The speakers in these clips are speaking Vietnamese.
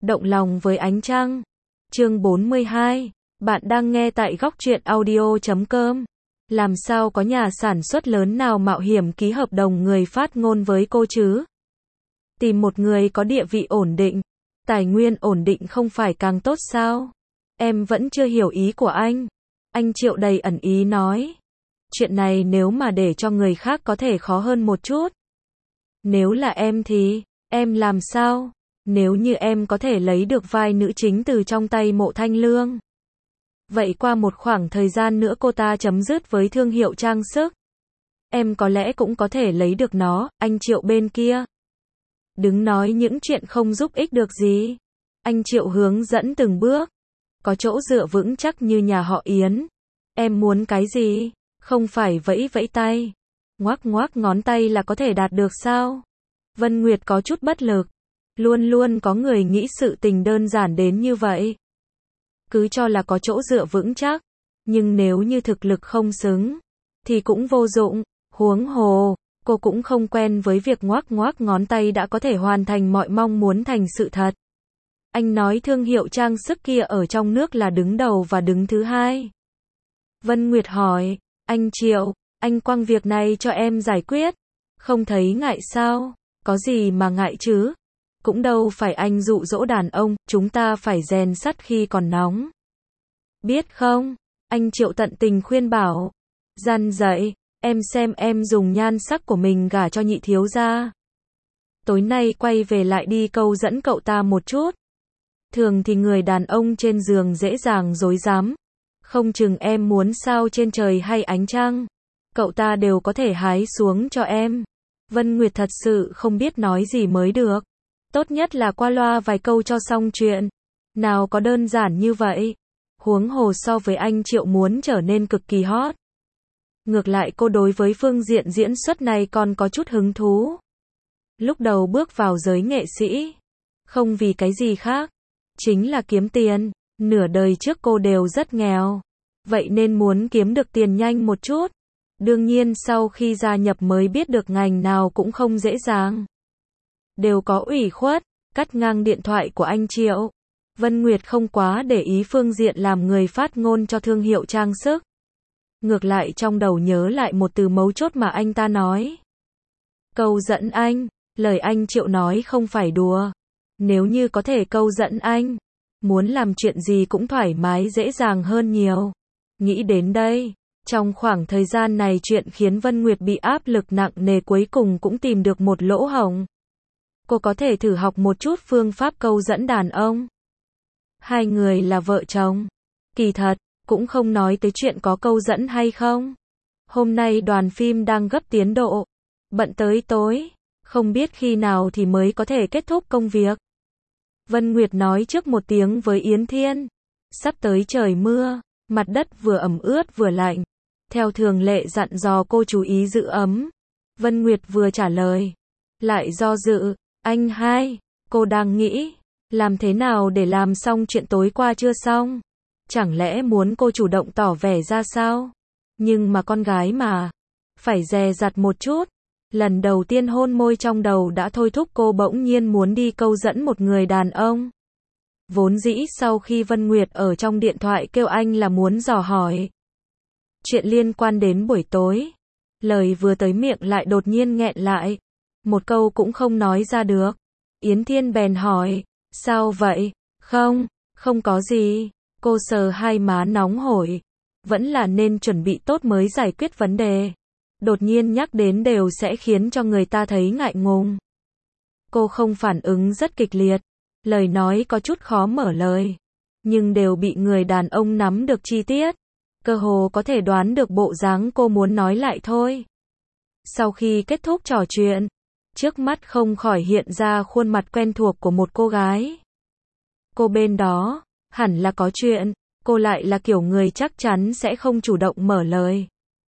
Động lòng với ánh trăng. Chương 42. Bạn đang nghe tại góc truyện audio.com. Làm sao có nhà sản xuất lớn nào mạo hiểm ký hợp đồng người phát ngôn với cô chứ? Tìm một người có địa vị ổn định, tài nguyên ổn định không phải càng tốt sao? Em vẫn chưa hiểu ý của anh. Anh Triệu đầy ẩn ý nói. Chuyện này nếu mà để cho người khác có thể khó hơn một chút. Nếu là em thì, em làm sao? Nếu như em có thể lấy được vai nữ chính từ trong tay Mộ Thanh Lương. Vậy qua một khoảng thời gian nữa cô ta chấm dứt với thương hiệu trang sức. Em có lẽ cũng có thể lấy được nó, anh Triệu bên kia. Đừng nói những chuyện không giúp ích được gì. Anh Triệu hướng dẫn từng bước. Có chỗ dựa vững chắc như nhà họ Yến. Em muốn cái gì? Không phải vẫy vẫy tay. Ngoác ngoác ngón tay là có thể đạt được sao? Vân Nguyệt có chút bất lực. Luôn luôn có người nghĩ sự tình đơn giản đến như vậy. Cứ cho là có chỗ dựa vững chắc. Nhưng nếu như thực lực không xứng, thì cũng vô dụng. Huống hồ, cô cũng không quen với việc ngoác ngoác ngón tay đã có thể hoàn thành mọi mong muốn thành sự thật. Anh nói thương hiệu trang sức kia ở trong nước là đứng đầu và đứng thứ hai. Vân Nguyệt hỏi, anh Triệu, anh quăng việc này cho em giải quyết. Không thấy ngại sao? Có gì mà ngại chứ? Cũng đâu phải anh dụ dỗ đàn ông, chúng ta phải rèn sắt khi còn nóng. Biết không? Anh Triệu tận tình khuyên bảo. Răn dạy, em xem em dùng nhan sắc của mình gả cho nhị thiếu gia. Tối nay quay về lại đi câu dẫn cậu ta một chút. Thường thì người đàn ông trên giường dễ dàng dối dám. Không chừng em muốn sao trên trời hay ánh trăng. Cậu ta đều có thể hái xuống cho em. Vân Nguyệt thật sự không biết nói gì mới được. Tốt nhất là qua loa vài câu cho xong chuyện. Nào có đơn giản như vậy. Huống hồ so với anh Triệu muốn trở nên cực kỳ hot. Ngược lại cô đối với phương diện diễn xuất này còn có chút hứng thú. Lúc đầu bước vào giới nghệ sĩ. Không vì cái gì khác. Chính là kiếm tiền. Nửa đời trước cô đều rất nghèo. Vậy nên muốn kiếm được tiền nhanh một chút. Đương nhiên sau khi gia nhập mới biết được ngành nào cũng không dễ dàng. Đều có ủy khuất, cắt ngang điện thoại của anh Triệu. Vân Nguyệt không quá để ý phương diện làm người phát ngôn cho thương hiệu trang sức. Ngược lại trong đầu nhớ lại một từ mấu chốt mà anh ta nói. Câu dẫn anh, lời anh Triệu nói không phải đùa. Nếu như có thể câu dẫn anh, muốn làm chuyện gì cũng thoải mái dễ dàng hơn nhiều. Nghĩ đến đây, trong khoảng thời gian này chuyện khiến Vân Nguyệt bị áp lực nặng nề cuối cùng cũng tìm được một lỗ hổng. Cô có thể thử học một chút phương pháp câu dẫn đàn ông. Hai người là vợ chồng. Kỳ thật, cũng không nói tới chuyện có câu dẫn hay không. Hôm nay đoàn phim đang gấp tiến độ. Bận tới tối. Không biết khi nào thì mới có thể kết thúc công việc. Vân Nguyệt nói trước một tiếng với Yến Thiên. Sắp tới trời mưa. Mặt đất vừa ẩm ướt vừa lạnh. Theo thường lệ dặn dò cô chú ý giữ ấm. Vân Nguyệt vừa trả lời. Lại do dự. Anh hai, cô đang nghĩ. Làm thế nào để làm xong chuyện tối qua chưa xong? Chẳng lẽ muốn cô chủ động tỏ vẻ ra sao? Nhưng mà con gái mà. Phải dè dặt một chút. Lần đầu tiên hôn môi trong đầu đã thôi thúc cô bỗng nhiên muốn đi câu dẫn một người đàn ông. Vốn dĩ sau khi Vân Nguyệt ở trong điện thoại kêu anh là muốn dò hỏi. Chuyện liên quan đến buổi tối. Lời vừa tới miệng lại đột nhiên nghẹn lại. Một câu cũng không nói ra được. Yến Thiên bèn hỏi. Sao vậy? Không có gì. Cô sờ hai má nóng hổi. Vẫn là nên chuẩn bị tốt mới giải quyết vấn đề. Đột nhiên nhắc đến đều sẽ khiến cho người ta thấy ngại ngùng. Cô không phản ứng rất kịch liệt. Lời nói có chút khó mở lời. Nhưng đều bị người đàn ông nắm được chi tiết. Cơ hồ có thể đoán được bộ dáng cô muốn nói lại thôi. Sau khi kết thúc trò chuyện, trước mắt không khỏi hiện ra khuôn mặt quen thuộc của một cô gái. Cô bên đó, hẳn là có chuyện, cô lại là kiểu người chắc chắn sẽ không chủ động mở lời.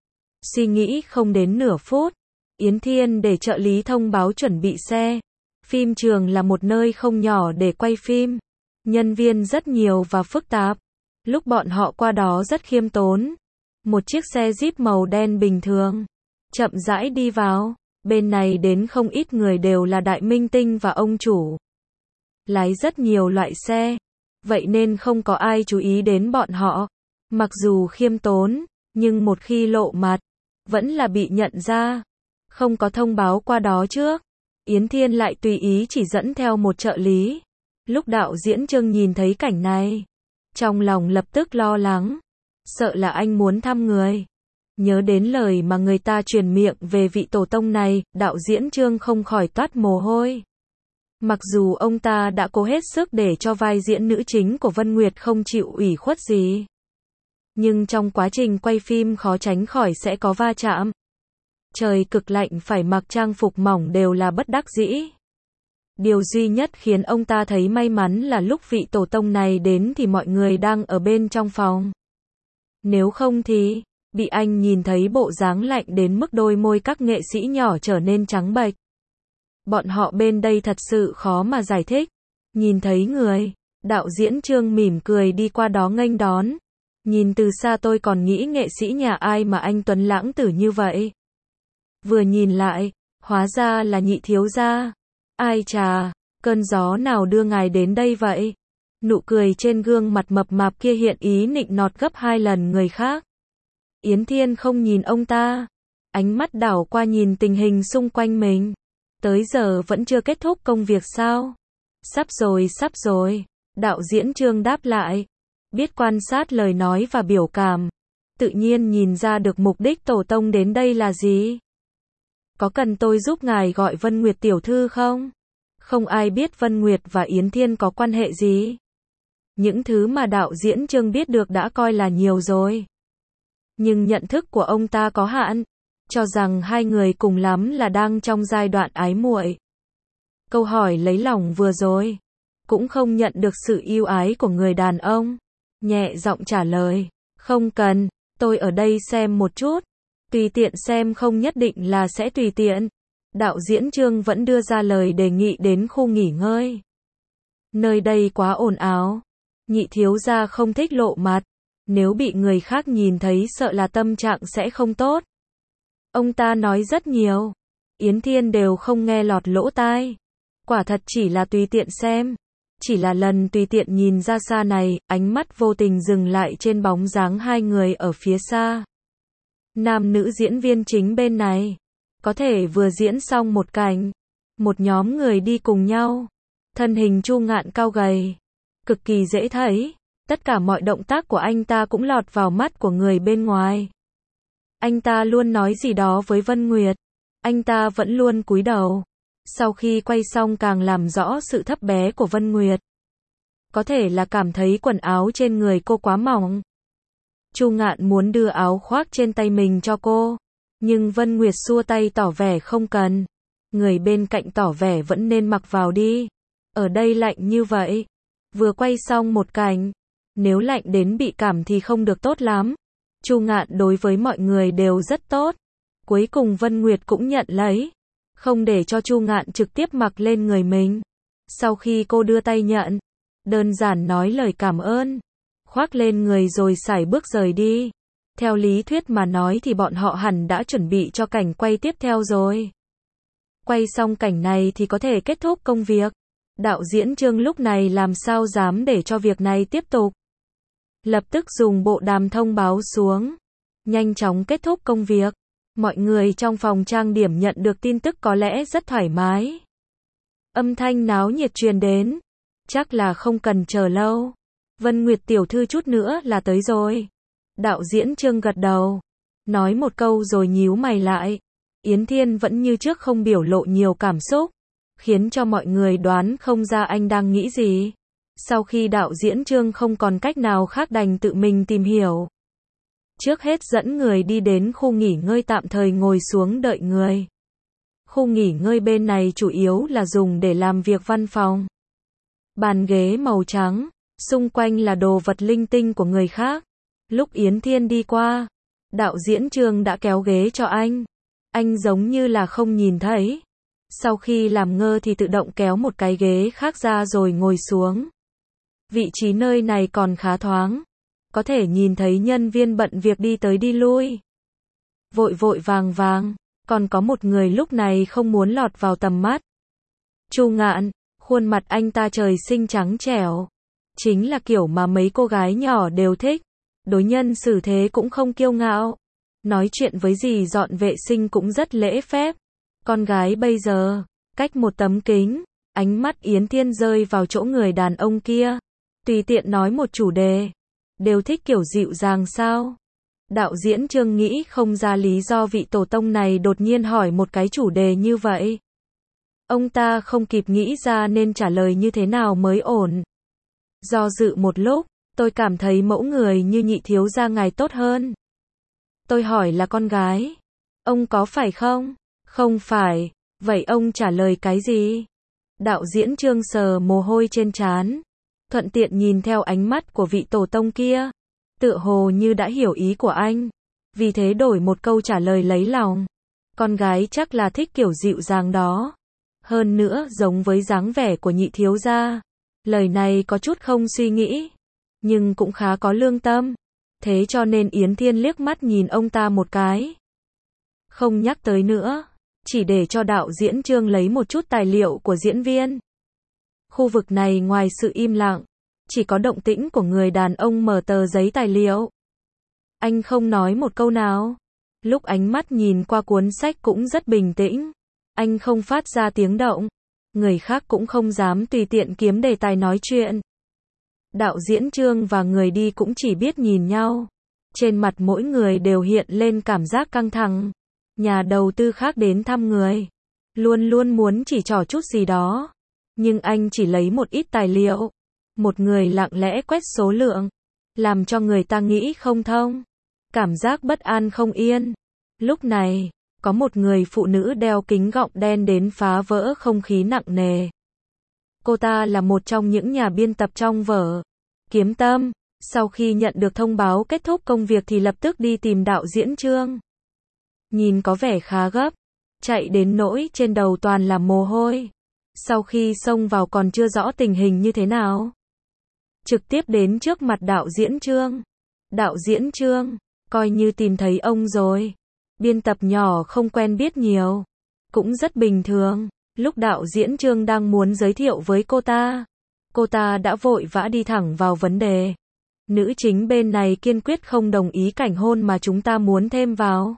Suy nghĩ không đến nửa phút, Yến Thiên để trợ lý thông báo chuẩn bị xe. Phim trường là một nơi không nhỏ để quay phim. Nhân viên rất nhiều và phức tạp. Lúc bọn họ qua đó rất khiêm tốn. Một chiếc xe Jeep màu đen bình thường. Chậm rãi đi vào. Bên này đến không ít người đều là đại minh tinh và ông chủ. lái rất nhiều loại xe, vậy nên không có ai chú ý đến bọn họ. Mặc dù khiêm tốn, nhưng một khi lộ mặt, vẫn là bị nhận ra. Không có thông báo qua đó trước, Yến Thiên lại tùy ý chỉ dẫn theo một trợ lý. Lúc đạo diễn Trương nhìn thấy cảnh này, trong lòng lập tức lo lắng, sợ là anh muốn thăm người. Nhớ đến lời mà người ta truyền miệng về vị tổ tông này, đạo diễn Trương không khỏi toát mồ hôi. Mặc dù ông ta đã cố hết sức để cho vai diễn nữ chính của Vân Nguyệt không chịu ủy khuất gì, nhưng trong quá trình quay phim khó tránh khỏi sẽ có va chạm. Trời cực lạnh phải mặc trang phục mỏng đều là bất đắc dĩ. Điều duy nhất khiến ông ta thấy may mắn là lúc vị tổ tông này đến thì mọi người đang ở bên trong phòng. Nếu không thì, bị anh nhìn thấy bộ dáng lạnh đến mức đôi môi các nghệ sĩ nhỏ trở nên trắng bệch. Bọn họ bên đây thật sự khó mà giải thích. Nhìn thấy người, đạo diễn Trương mỉm cười đi qua đó nghênh đón. Nhìn từ xa tôi còn nghĩ nghệ sĩ nhà ai mà anh tuấn lãng tử như vậy. Vừa nhìn lại, hóa ra là Nhị thiếu gia. Ai chà, cơn gió nào đưa ngài đến đây vậy? Nụ cười trên gương mặt mập mạp kia hiện ý nịnh nọt gấp 2 lần người khác. Yến Thiên không nhìn ông ta, ánh mắt đảo qua nhìn tình hình xung quanh mình. Tới giờ vẫn chưa kết thúc công việc sao? Sắp rồi, đạo diễn Trương đáp lại. Biết quan sát lời nói và biểu cảm, tự nhiên nhìn ra được mục đích tổ tông đến đây là gì. Có cần tôi giúp ngài gọi Vân Nguyệt tiểu thư không? Không ai biết Vân Nguyệt và Yến Thiên có quan hệ gì. Những thứ mà đạo diễn Trương biết được đã coi là nhiều rồi. Nhưng nhận thức của ông ta có hạn, cho rằng hai người cùng lắm là đang trong giai đoạn ái muội. Câu hỏi lấy lòng vừa rồi, cũng không nhận được sự yêu ái của người đàn ông. Nhẹ giọng trả lời, không cần, tôi ở đây xem một chút. Tùy tiện xem không nhất định là sẽ tùy tiện. Đạo diễn Trương vẫn đưa ra lời đề nghị đến khu nghỉ ngơi. Nơi đây quá ồn ào. Nhị thiếu gia không thích lộ mặt. Nếu bị người khác nhìn thấy sợ là tâm trạng sẽ không tốt. Ông ta nói rất nhiều. Yến Thiên đều không nghe lọt lỗ tai. Quả thật chỉ là tùy tiện xem. Chỉ là lần tùy tiện nhìn ra xa này, ánh mắt vô tình dừng lại trên bóng dáng hai người ở phía xa. Nam nữ diễn viên chính bên này, có thể vừa diễn xong một cảnh, một nhóm người đi cùng nhau. Thân hình Chu Ngạn cao gầy, cực kỳ dễ thấy, tất cả mọi động tác của anh ta cũng lọt vào mắt của người bên ngoài. Anh ta luôn nói gì đó với Vân Nguyệt, anh ta vẫn luôn cúi đầu. Sau khi quay xong càng làm rõ sự thấp bé của Vân Nguyệt. Có thể là cảm thấy quần áo trên người cô quá mỏng. Chu Ngạn muốn đưa áo khoác trên tay mình cho cô, nhưng Vân Nguyệt xua tay tỏ vẻ không cần. Người bên cạnh tỏ vẻ vẫn nên mặc vào đi. Ở đây lạnh như vậy. Vừa quay xong một cảnh, nếu lạnh đến bị cảm thì không được tốt lắm. Chu Ngạn đối với mọi người đều rất tốt. Cuối cùng Vân Nguyệt cũng nhận lấy, không để cho Chu Ngạn trực tiếp mặc lên người mình. Sau khi cô đưa tay nhận, đơn giản nói lời cảm ơn, khoác lên người rồi sải bước rời đi. Theo lý thuyết mà nói thì bọn họ hẳn đã chuẩn bị cho cảnh quay tiếp theo rồi. Quay xong cảnh này thì có thể kết thúc công việc. Đạo diễn Trương lúc này làm sao dám để cho việc này tiếp tục. Lập tức dùng bộ đàm thông báo xuống. Nhanh chóng kết thúc công việc. Mọi người trong phòng trang điểm nhận được tin tức có lẽ rất thoải mái. Âm thanh náo nhiệt truyền đến. Chắc là không cần chờ lâu. Vân Nguyệt tiểu thư chút nữa là tới rồi. Đạo diễn Trương gật đầu. Nói một câu rồi nhíu mày lại. Yến Thiên vẫn như trước không biểu lộ nhiều cảm xúc, khiến cho mọi người đoán không ra anh đang nghĩ gì. Sau khi đạo diễn Trương không còn cách nào khác đành tự mình tìm hiểu. Trước hết dẫn người đi đến khu nghỉ ngơi tạm thời ngồi xuống đợi người. Khu nghỉ ngơi bên này chủ yếu là dùng để làm việc văn phòng. Bàn ghế màu trắng, xung quanh là đồ vật linh tinh của người khác. Lúc Yến Thiên đi qua, đạo diễn Trương đã kéo ghế cho anh. Anh giống như là không nhìn thấy. Sau khi làm ngơ thì tự động kéo một cái ghế khác ra rồi ngồi xuống. Vị trí nơi này còn khá thoáng. Có thể nhìn thấy nhân viên bận việc đi tới đi lui. Vội vội vàng vàng. Còn có một người lúc này không muốn lọt vào tầm mắt. Chu Ngạn, Khuôn mặt anh ta trời sinh trắng trẻo. Chính là kiểu mà mấy cô gái nhỏ đều thích. Đối nhân xử thế cũng không kiêu ngạo. Nói chuyện với dì dọn vệ sinh cũng rất lễ phép. Con gái bây giờ, cách một tấm kính, ánh mắt Yến Thiên rơi vào chỗ người đàn ông kia. Tùy tiện nói một chủ đề. Đều thích kiểu dịu dàng sao? Đạo diễn Trương nghĩ không ra lý do vị tổ tông này đột nhiên hỏi một cái chủ đề như vậy. Ông ta không kịp nghĩ ra nên trả lời như thế nào mới ổn. Do dự một lúc, tôi cảm thấy mẫu người như nhị thiếu gia ngài tốt hơn. Tôi hỏi là con gái. Ông có phải không? Không phải. Vậy ông trả lời cái gì? Đạo diễn Trương sờ mồ hôi trên trán. Thuận tiện nhìn theo ánh mắt của vị tổ tông kia. Tựa hồ như đã hiểu ý của anh. Vì thế đổi một câu trả lời lấy lòng. Con gái chắc là thích kiểu dịu dàng đó. Hơn nữa giống với dáng vẻ của nhị thiếu gia. Lời này có chút không suy nghĩ. Nhưng cũng khá có lương tâm. Thế cho nên Yến Thiên liếc mắt nhìn ông ta một cái. Không nhắc tới nữa. Chỉ để cho đạo diễn Trương lấy một chút tài liệu của diễn viên. Khu vực này ngoài sự im lặng, chỉ có động tĩnh của người đàn ông mở tờ giấy tài liệu. Anh không nói một câu nào. Lúc ánh mắt nhìn qua cuốn sách cũng rất bình tĩnh. Anh không phát ra tiếng động. Người khác cũng không dám tùy tiện kiếm đề tài nói chuyện. Đạo diễn Trương và người đi cũng chỉ biết nhìn nhau. Trên mặt mỗi người đều hiện lên cảm giác căng thẳng. Nhà đầu tư khác đến thăm người. Luôn luôn muốn chỉ trỏ chút gì đó. Nhưng anh chỉ lấy một ít tài liệu. Một người lặng lẽ quét số lượng. Làm cho người ta nghĩ không thông. Cảm giác bất an không yên. Lúc này, có một người phụ nữ đeo kính gọng đen đến phá vỡ không khí nặng nề. Cô ta là một trong những nhà biên tập trong vở Kiếm Tâm. Sau khi nhận được thông báo kết thúc công việc thì lập tức đi tìm đạo diễn Trương. Nhìn có vẻ khá gấp. Chạy đến nỗi trên đầu toàn là mồ hôi. Sau khi xông vào còn chưa rõ tình hình như thế nào. Trực tiếp đến trước mặt đạo diễn Trương. Đạo diễn Trương, coi như tìm thấy ông rồi. Biên tập nhỏ không quen biết nhiều. Cũng rất bình thường. Lúc đạo diễn Trương đang muốn giới thiệu với cô ta đã vội vã đi thẳng vào vấn đề. Nữ chính bên này kiên quyết không đồng ý cảnh hôn mà chúng ta muốn thêm vào.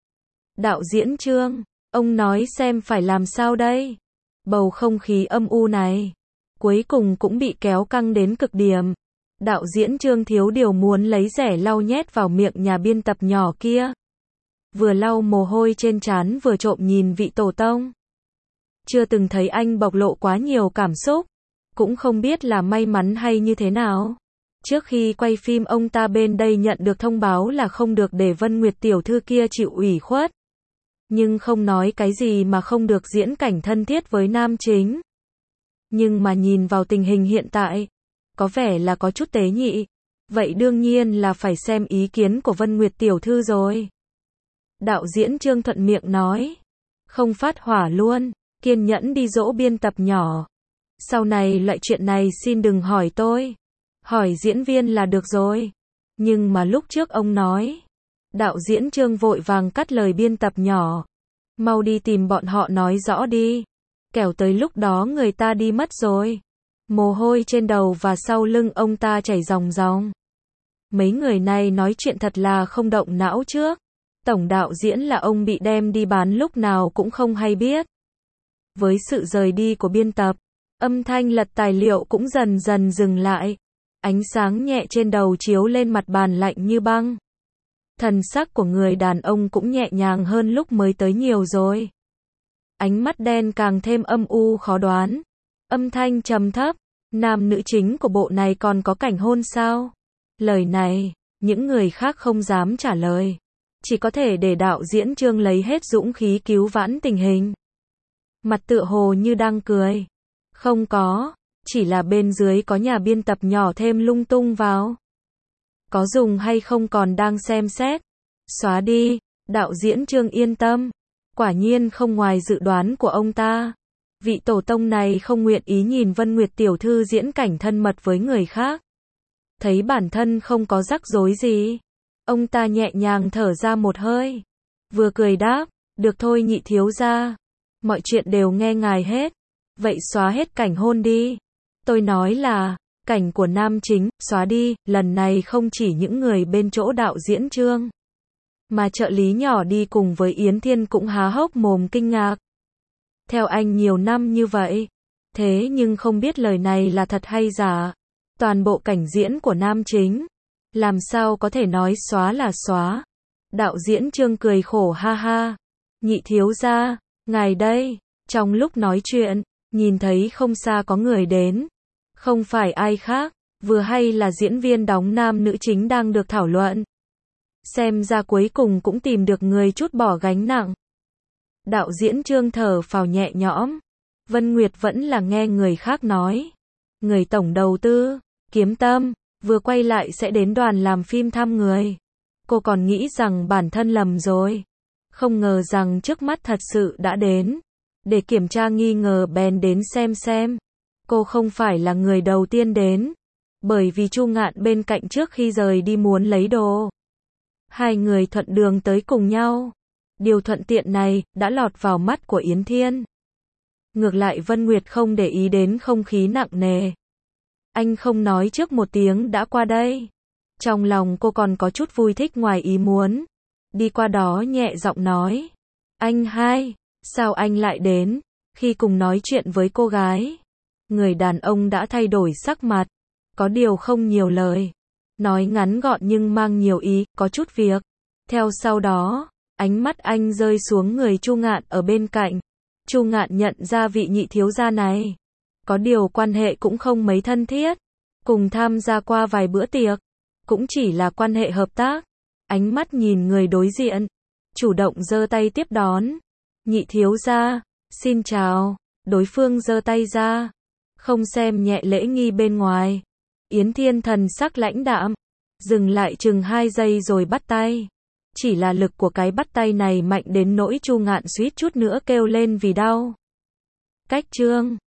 Đạo diễn Trương, ông nói xem phải làm sao đây? Bầu không khí âm u này, cuối cùng cũng bị kéo căng đến cực điểm. Đạo diễn Trương thiếu điều muốn lấy rẻ lau nhét vào miệng nhà biên tập nhỏ kia. Vừa lau mồ hôi trên trán vừa trộm nhìn vị tổ tông. Chưa từng thấy anh bộc lộ quá nhiều cảm xúc. Cũng không biết là may mắn hay như thế nào. Trước khi quay phim ông ta bên đây nhận được thông báo là không được để Vân Nguyệt tiểu thư kia chịu ủy khuất. Nhưng không nói cái gì mà không được diễn cảnh thân thiết với nam chính. Nhưng mà nhìn vào tình hình hiện tại, có vẻ là có chút tế nhị. Vậy đương nhiên là phải xem ý kiến của Vân Nguyệt tiểu thư rồi. Đạo diễn Trương thuận miệng nói. Không phát hỏa luôn, kiên nhẫn đi dỗ biên tập nhỏ. Sau này loại chuyện này xin đừng hỏi tôi. Hỏi diễn viên là được rồi. Nhưng mà lúc trước ông nói. Đạo diễn Trương vội vàng cắt lời biên tập nhỏ. Mau đi tìm bọn họ nói rõ đi. Kẻo tới lúc đó người ta đi mất rồi. Mồ hôi trên đầu và sau lưng ông ta chảy ròng ròng. Mấy người này nói chuyện thật là không động não trước. Tổng đạo diễn là ông bị đem đi bán lúc nào cũng không hay biết. Với sự rời đi của biên tập, âm thanh lật tài liệu cũng dần dần dừng lại. Ánh sáng nhẹ trên đầu chiếu lên mặt bàn lạnh như băng. Thần sắc của người đàn ông cũng nhẹ nhàng hơn lúc mới tới nhiều rồi. Ánh mắt đen càng thêm âm u khó đoán. Âm thanh trầm thấp. Nam nữ chính của bộ này còn có cảnh hôn sao? Lời này, những người khác không dám trả lời. Chỉ có thể để đạo diễn Trương lấy hết dũng khí cứu vãn tình hình. Mặt tựa hồ như đang cười. Không có, chỉ là bên dưới có nhà biên tập nhỏ thêm lung tung vào. Có dùng hay không còn đang xem xét. Xóa đi, đạo diễn Trương yên tâm. Quả nhiên không ngoài dự đoán của ông ta. Vị tổ tông này không nguyện ý nhìn Vân Nguyệt tiểu thư diễn cảnh thân mật với người khác. Thấy bản thân không có rắc rối gì. Ông ta nhẹ nhàng thở ra một hơi. Vừa cười đáp, được thôi nhị thiếu gia. Mọi chuyện đều nghe ngài hết. Vậy xóa hết cảnh hôn đi. Tôi nói là, cảnh của nam chính, xóa đi, lần này không chỉ những người bên chỗ đạo diễn Trương, mà trợ lý nhỏ đi cùng với Yến Thiên cũng há hốc mồm kinh ngạc. Theo anh nhiều năm như vậy, thế nhưng không biết lời này là thật hay giả. Toàn bộ cảnh diễn của nam chính, làm sao có thể nói xóa là xóa. Đạo diễn Trương cười khổ ha ha. Nhị thiếu gia, ngài đây. Trong lúc nói chuyện, nhìn thấy không xa có người đến. Không phải ai khác, vừa hay là diễn viên đóng nam nữ chính đang được thảo luận. Xem ra cuối cùng cũng tìm được người trút bỏ gánh nặng. Đạo diễn Trương thở phào nhẹ nhõm. Vân Nguyệt vẫn là nghe người khác nói. Người tổng đầu tư, Kiếm Tâm, vừa quay lại sẽ đến đoàn làm phim thăm người. Cô còn nghĩ rằng bản thân lầm rồi. Không ngờ rằng trước mắt thật sự đã đến. Để kiểm tra nghi ngờ bèn đến xem. Cô không phải là người đầu tiên đến. Bởi vì Chu Ngạn bên cạnh trước khi rời đi muốn lấy đồ. Hai người thuận đường tới cùng nhau. Điều thuận tiện này đã lọt vào mắt của Yến Thiên. Ngược lại Vân Nguyệt không để ý đến không khí nặng nề. Anh không nói trước một tiếng đã qua đây. Trong lòng cô còn có chút vui thích ngoài ý muốn. Đi qua đó nhẹ giọng nói. Anh hai, sao anh lại đến? Khi cùng nói chuyện với cô gái, người đàn ông đã thay đổi sắc mặt. Có điều không nhiều lời. Nói ngắn gọn nhưng mang nhiều ý, có chút việc. Theo sau đó, ánh mắt anh rơi xuống người Chu Ngạn ở bên cạnh. Chu Ngạn nhận ra vị nhị thiếu gia này. Có điều quan hệ cũng không mấy thân thiết. Cùng tham gia qua vài bữa tiệc. Cũng chỉ là quan hệ hợp tác. Ánh mắt nhìn người đối diện. Chủ động giơ tay tiếp đón. Nhị thiếu gia, xin chào. Đối phương giơ tay ra. Không xem nhẹ lễ nghi bên ngoài. Yến Thiên thần sắc lãnh đạm. Dừng lại chừng 2 giây rồi bắt tay. Chỉ là lực của cái bắt tay này mạnh đến nỗi Chu Ngạn suýt chút nữa kêu lên vì đau. Cách Trương